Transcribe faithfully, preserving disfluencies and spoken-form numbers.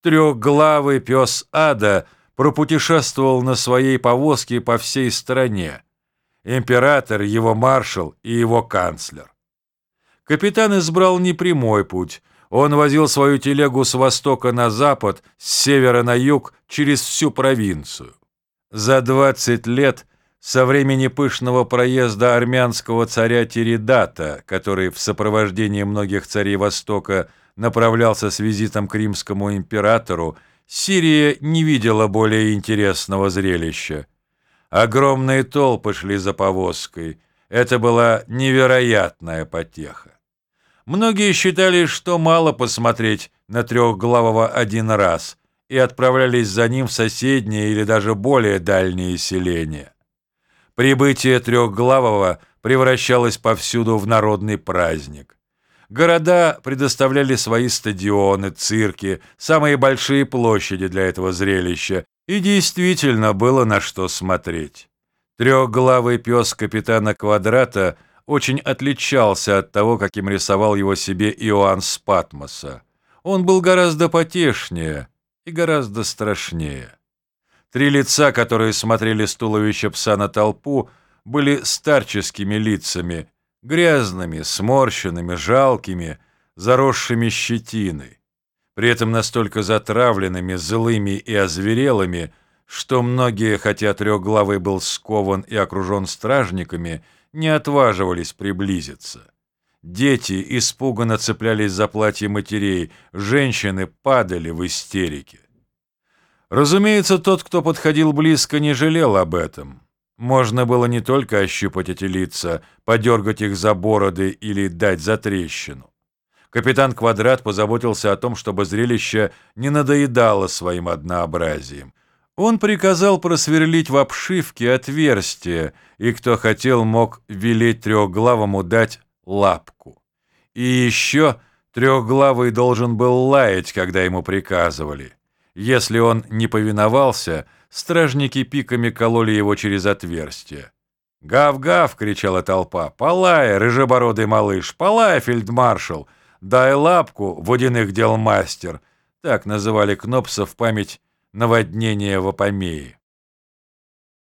Трехглавый пес ада пропутешествовал на своей повозке по всей стране. Император, его маршал и его канцлер. Капитан избрал непрямой путь. Он возил свою телегу с востока на запад, с севера на юг, через всю провинцию. За двадцать лет со времени пышного проезда армянского царя Тиридата, который в сопровождении многих царей Востока направлялся с визитом к римскому императору, Сирия не видела более интересного зрелища. Огромные толпы шли за повозкой. Это была невероятная потеха. Многие считали, что мало посмотреть на трехглавого один раз, и отправлялись за ним в соседние или даже более дальние селения. Прибытие трехглавого превращалось повсюду в народный праздник. Города предоставляли свои стадионы, цирки, самые большие площади для этого зрелища, и действительно было на что смотреть. Трехглавый пес капитана Квадрата очень отличался от того, каким рисовал его себе Иоанн с Патмоса. Он был гораздо потешнее и гораздо страшнее. Три лица, которые смотрели с туловища пса на толпу, были старческими лицами, грязными, сморщенными, жалкими, заросшими щетиной, при этом настолько затравленными, злыми и озверелыми, что многие, хотя трехглавый был скован и окружен стражниками, не отваживались приблизиться. Дети испуганно цеплялись за платья матерей, женщины падали в истерике. Разумеется, тот, кто подходил близко, не жалел об этом. Можно было не только ощупать эти лица, подергать их за бороды или дать затрещину. Капитан Квадрат позаботился о том, чтобы зрелище не надоедало своим однообразием. Он приказал просверлить в обшивке отверстие, и кто хотел, мог велеть трехглавому дать лапку. И еще трехглавый должен был лаять, когда ему приказывали. Если он не повиновался, стражники пиками кололи его через отверстие. «Гав-гав!» — кричала толпа. «Полай, рыжебородый малыш! Полай, фельдмаршал! Дай лапку, водяных дел мастер!» Так называли Кнопса в память наводнения в Апамее.